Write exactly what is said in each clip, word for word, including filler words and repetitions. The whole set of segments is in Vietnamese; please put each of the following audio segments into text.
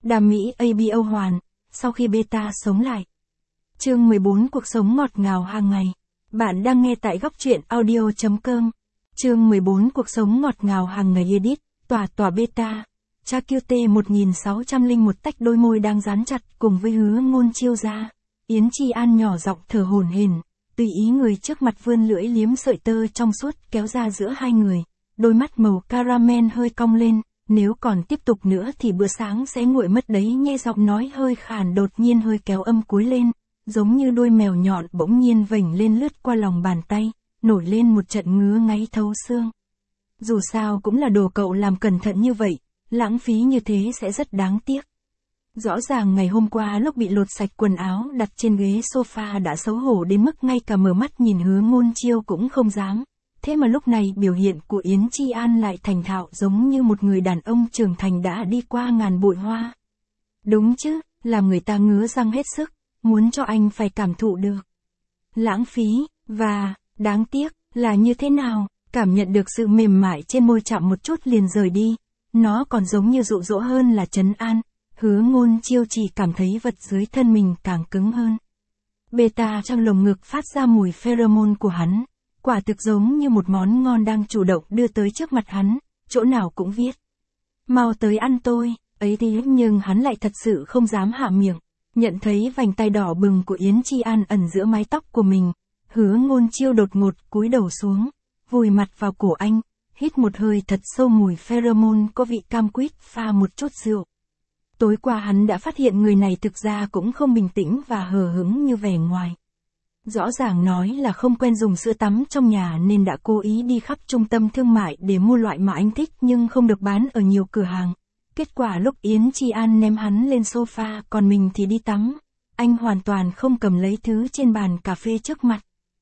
Đam mỹ a bê o hoàn, sau khi beta sống lại. Chương mười bốn Cuộc sống ngọt ngào hàng ngày. Bạn đang nghe tại góc truyện audio chấm com. Chương mười bốn Cuộc sống ngọt ngào hàng ngày edit, tỏa tỏa beta. Cha Q T một nghìn sáu trăm lẻ một tách đôi môi đang dán chặt cùng với hứa ngôn chiêu ra. Yến Chi An nhỏ giọng thở hổn hển, tùy ý người trước mặt vươn lưỡi liếm sợi tơ trong suốt kéo ra giữa hai người. Đôi mắt màu caramel hơi cong lên, nếu còn tiếp tục nữa thì bữa sáng sẽ nguội mất đấy, nghe giọng nói hơi khàn đột nhiên hơi kéo âm cuối lên, giống như đuôi mèo nhọn bỗng nhiên vểnh lên lướt qua lòng bàn tay, nổi lên một trận ngứa ngáy thấu xương. Dù sao cũng là đồ cậu làm cẩn thận như vậy, lãng phí như thế sẽ rất đáng tiếc. Rõ ràng ngày hôm qua lúc bị lột sạch quần áo đặt trên ghế sofa đã xấu hổ đến mức ngay cả mở mắt nhìn hứa ngôn chiêu cũng không dám. Thế mà lúc này biểu hiện của Yến Chi An lại thành thạo giống như một người đàn ông trưởng thành đã đi qua ngàn bụi hoa. Đúng chứ, làm người ta ngứa răng hết sức, muốn cho anh phải cảm thụ được. Lãng phí, và, đáng tiếc, là như thế nào, cảm nhận được sự mềm mại trên môi chạm một chút liền rời đi, nó còn giống như dụ dỗ hơn là trấn an, hứa ngôn chiêu chỉ cảm thấy vật dưới thân mình càng cứng hơn. Beta trong lồng ngực phát ra mùi pheromone của hắn. Quả thực giống như một món ngon đang chủ động đưa tới trước mặt hắn, chỗ nào cũng viết. Mau tới ăn tôi, ấy thế nhưng hắn lại thật sự không dám hạ miệng. Nhận thấy vành tay đỏ bừng của Yến Chi An ẩn giữa mái tóc của mình, hứa ngôn chiêu đột ngột cúi đầu xuống, vùi mặt vào cổ anh, hít một hơi thật sâu mùi pheromone có vị cam quýt pha một chút rượu. Tối qua hắn đã phát hiện người này thực ra cũng không bình tĩnh và hờ hững như vẻ ngoài. Rõ ràng nói là không quen dùng sữa tắm trong nhà nên đã cố ý đi khắp trung tâm thương mại để mua loại mà anh thích nhưng không được bán ở nhiều cửa hàng. Kết quả lúc Yến Chi An ném hắn lên sofa còn mình thì đi tắm, anh hoàn toàn không cầm lấy thứ trên bàn cà phê trước mặt.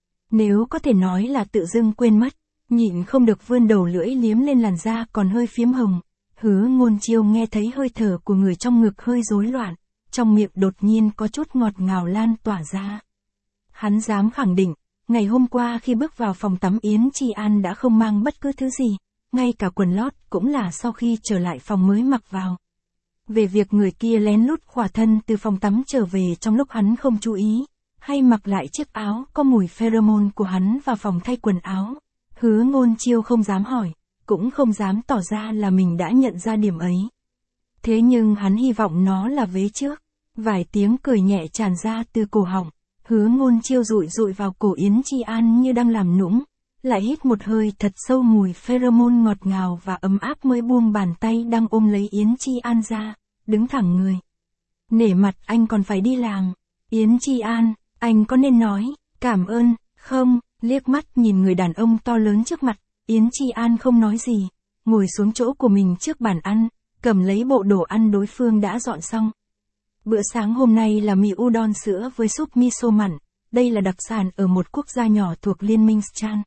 Nếu có thể nói là tự dưng quên mất, nhịn không được vươn đầu lưỡi liếm lên làn da còn hơi phiếm hồng. Hứa ngôn chiêu nghe thấy hơi thở của người trong ngực hơi rối loạn, trong miệng đột nhiên có chút ngọt ngào lan tỏa ra. Hắn dám khẳng định, ngày hôm qua khi bước vào phòng tắm Yến Chi An đã không mang bất cứ thứ gì, ngay cả quần lót cũng là sau khi trở lại phòng mới mặc vào. Về việc người kia lén lút khỏa thân từ phòng tắm trở về trong lúc hắn không chú ý, hay mặc lại chiếc áo có mùi pheromone của hắn vào phòng thay quần áo, hứa ngôn chiêu không dám hỏi, cũng không dám tỏ ra là mình đã nhận ra điểm ấy. Thế nhưng hắn hy vọng nó là vế trước, vài tiếng cười nhẹ tràn ra từ cổ họng. Hứa ngôn chiêu dụi dụi vào cổ Yến Chi An như đang làm nũng, lại hít một hơi thật sâu mùi pheromone ngọt ngào và ấm áp mới buông bàn tay đang ôm lấy Yến Chi An ra, đứng thẳng người. Nể mặt anh còn phải đi làm. Yến Chi An, anh có nên nói, cảm ơn, không, liếc mắt nhìn người đàn ông to lớn trước mặt, Yến Chi An không nói gì, ngồi xuống chỗ của mình trước bàn ăn, cầm lấy bộ đồ ăn đối phương đã dọn xong. Bữa sáng hôm nay là mì udon sữa với súp miso mặn, đây là đặc sản ở một quốc gia nhỏ thuộc Liên minh Chan.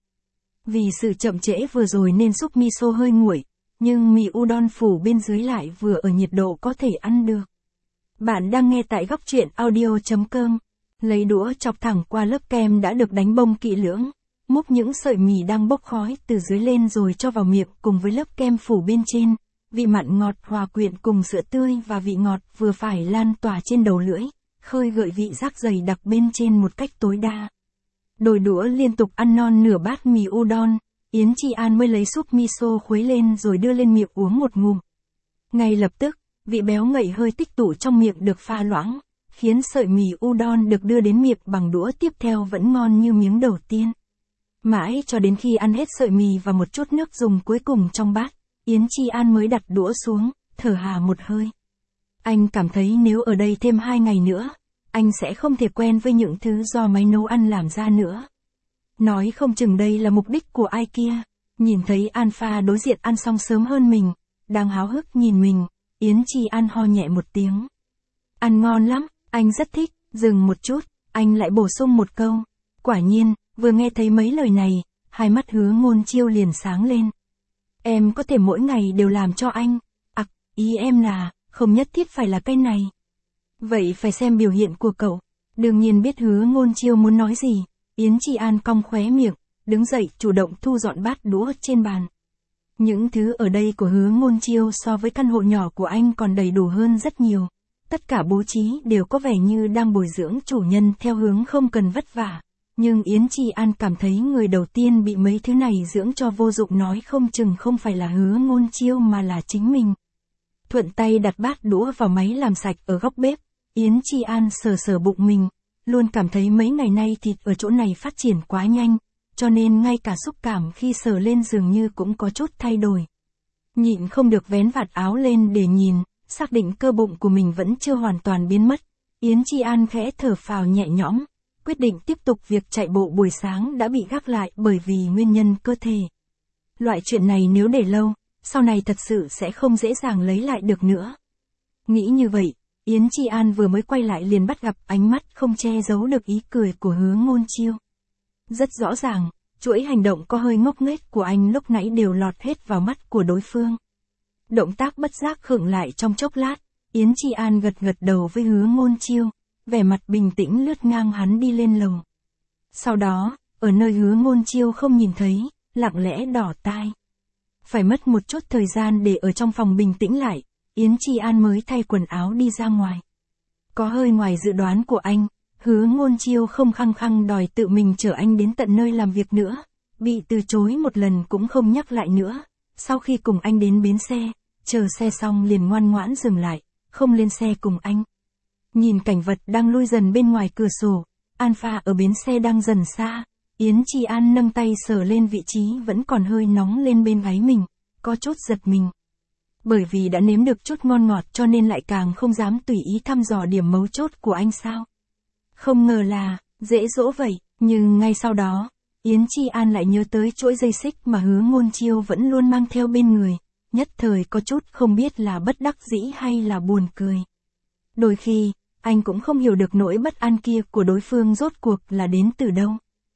Vì sự chậm trễ vừa rồi nên súp miso hơi nguội, nhưng mì udon phủ bên dưới lại vừa ở nhiệt độ có thể ăn được. Bạn đang nghe tại góc truyện audio chấm com, lấy đũa chọc thẳng qua lớp kem đã được đánh bông kỹ lưỡng, múc những sợi mì đang bốc khói từ dưới lên rồi cho vào miệng cùng với lớp kem phủ bên trên. Vị mặn ngọt hòa quyện cùng sữa tươi và vị ngọt vừa phải lan tỏa trên đầu lưỡi, khơi gợi vị giác dày đặc bên trên một cách tối đa. Đôi đũa liên tục ăn non nửa bát mì udon, Yến Chi An mới lấy súp miso khuấy lên rồi đưa lên miệng uống một ngụm. Ngay lập tức, vị béo ngậy hơi tích tụ trong miệng được pha loãng, khiến sợi mì udon được đưa đến miệng bằng đũa tiếp theo vẫn ngon như miếng đầu tiên. Mãi cho đến khi ăn hết sợi mì và một chút nước dùng cuối cùng trong bát, Yến Chi An mới đặt đũa xuống, thở hà một hơi. Anh cảm thấy nếu ở đây thêm hai ngày nữa, anh sẽ không thể quen với những thứ do máy nấu ăn làm ra nữa. Nói không chừng đây là mục đích của ai kia. Nhìn thấy Alpha đối diện ăn xong sớm hơn mình, đang háo hức nhìn mình, Yến Chi An ho nhẹ một tiếng. Ăn ngon lắm, anh rất thích, dừng một chút, anh lại bổ sung một câu. Quả nhiên, vừa nghe thấy mấy lời này, hai mắt hứa ngôn chiêu liền sáng lên. Em có thể mỗi ngày đều làm cho anh. À, ý em là, không nhất thiết phải là cái này. Vậy phải xem biểu hiện của cậu. Đương nhiên biết hứa ngôn chiêu muốn nói gì. Yến Chi An cong khóe miệng, đứng dậy chủ động thu dọn bát đũa trên bàn. Những thứ ở đây của Hứa Ngôn Chiêu so với căn hộ nhỏ của anh còn đầy đủ hơn rất nhiều. Tất cả bố trí đều có vẻ như đang bồi dưỡng chủ nhân theo hướng không cần vất vả. Nhưng Yến Chi An cảm thấy người đầu tiên bị mấy thứ này dưỡng cho vô dụng nói không chừng không phải là Hứa Ngôn Chiêu mà là chính mình. Thuận tay đặt bát đũa vào máy làm sạch ở góc bếp, Yến Chi An sờ sờ bụng mình, luôn cảm thấy mấy ngày nay thịt ở chỗ này phát triển quá nhanh, cho nên ngay cả xúc cảm khi sờ lên dường như cũng có chút thay đổi. Nhịn không được vén vạt áo lên để nhìn, xác định cơ bụng của mình vẫn chưa hoàn toàn biến mất, Yến Chi An khẽ thở phào nhẹ nhõm, quyết định tiếp tục việc chạy bộ buổi sáng đã bị gác lại bởi vì nguyên nhân cơ thể. Loại chuyện này nếu để lâu, sau này thật sự sẽ không dễ dàng lấy lại được nữa. Nghĩ như vậy, Yến Chi An vừa mới quay lại liền bắt gặp ánh mắt không che giấu được ý cười của Hứa Ngôn Chiêu. Rất rõ ràng, chuỗi hành động có hơi ngốc nghếch của anh lúc nãy đều lọt hết vào mắt của đối phương. Động tác bất giác khựng lại trong chốc lát, Yến Chi An gật gật đầu với Hứa Ngôn Chiêu, vẻ mặt bình tĩnh lướt ngang hắn đi lên lầu. Sau đó, ở nơi Hứa Ngôn Chiêu không nhìn thấy, lặng lẽ đỏ tai. Phải mất một chút thời gian để ở trong phòng bình tĩnh lại, Yến Chi An mới thay quần áo đi ra ngoài. Có hơi ngoài dự đoán của anh, Hứa Ngôn Chiêu không khăng khăng đòi tự mình chở anh đến tận nơi làm việc nữa, bị từ chối một lần cũng không nhắc lại nữa. Sau khi cùng anh đến bến xe, chờ xe xong liền ngoan ngoãn dừng lại, không lên xe cùng anh. Nhìn cảnh vật đang lui dần bên ngoài cửa sổ, Alpha ở bến xe đang dần xa, Yến Chi An nâng tay sờ lên vị trí vẫn còn hơi nóng lên bên gáy mình, có chút giật mình. Bởi vì đã nếm được chút ngon ngọt cho nên lại càng không dám tùy ý thăm dò điểm mấu chốt của anh sao. Không ngờ là, dễ dỗ vậy, nhưng ngay sau đó, Yến Chi An lại nhớ tới chuỗi dây xích mà Hứa Ngôn Chiêu vẫn luôn mang theo bên người, nhất thời có chút không biết là bất đắc dĩ hay là buồn cười. Đôi khi, anh cũng không hiểu được nỗi bất an kia của đối phương rốt cuộc là đến từ đâu.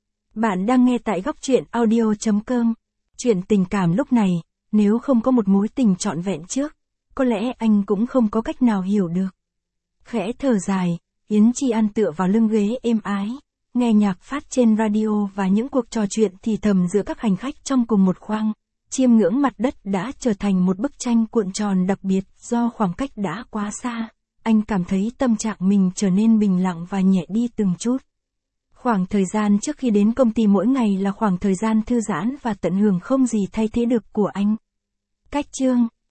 Bạn đang nghe tại góc truyện audio chấm com. Chuyện tình cảm lúc này, nếu không có một mối tình trọn vẹn trước, có lẽ anh cũng không có cách nào hiểu được. Khẽ thở dài, Yến Chi An tựa vào lưng ghế êm ái, nghe nhạc phát trên radio và những cuộc trò chuyện thì thầm giữa các hành khách trong cùng một khoang, chiêm ngưỡng mặt đất đã trở thành một bức tranh cuộn tròn đặc biệt do khoảng cách đã quá xa. Anh cảm thấy tâm trạng mình trở nên bình lặng và nhẹ đi từng chút. Khoảng thời gian trước khi đến công ty mỗi ngày là khoảng thời gian thư giãn và tận hưởng không gì thay thế được của anh. Cách chương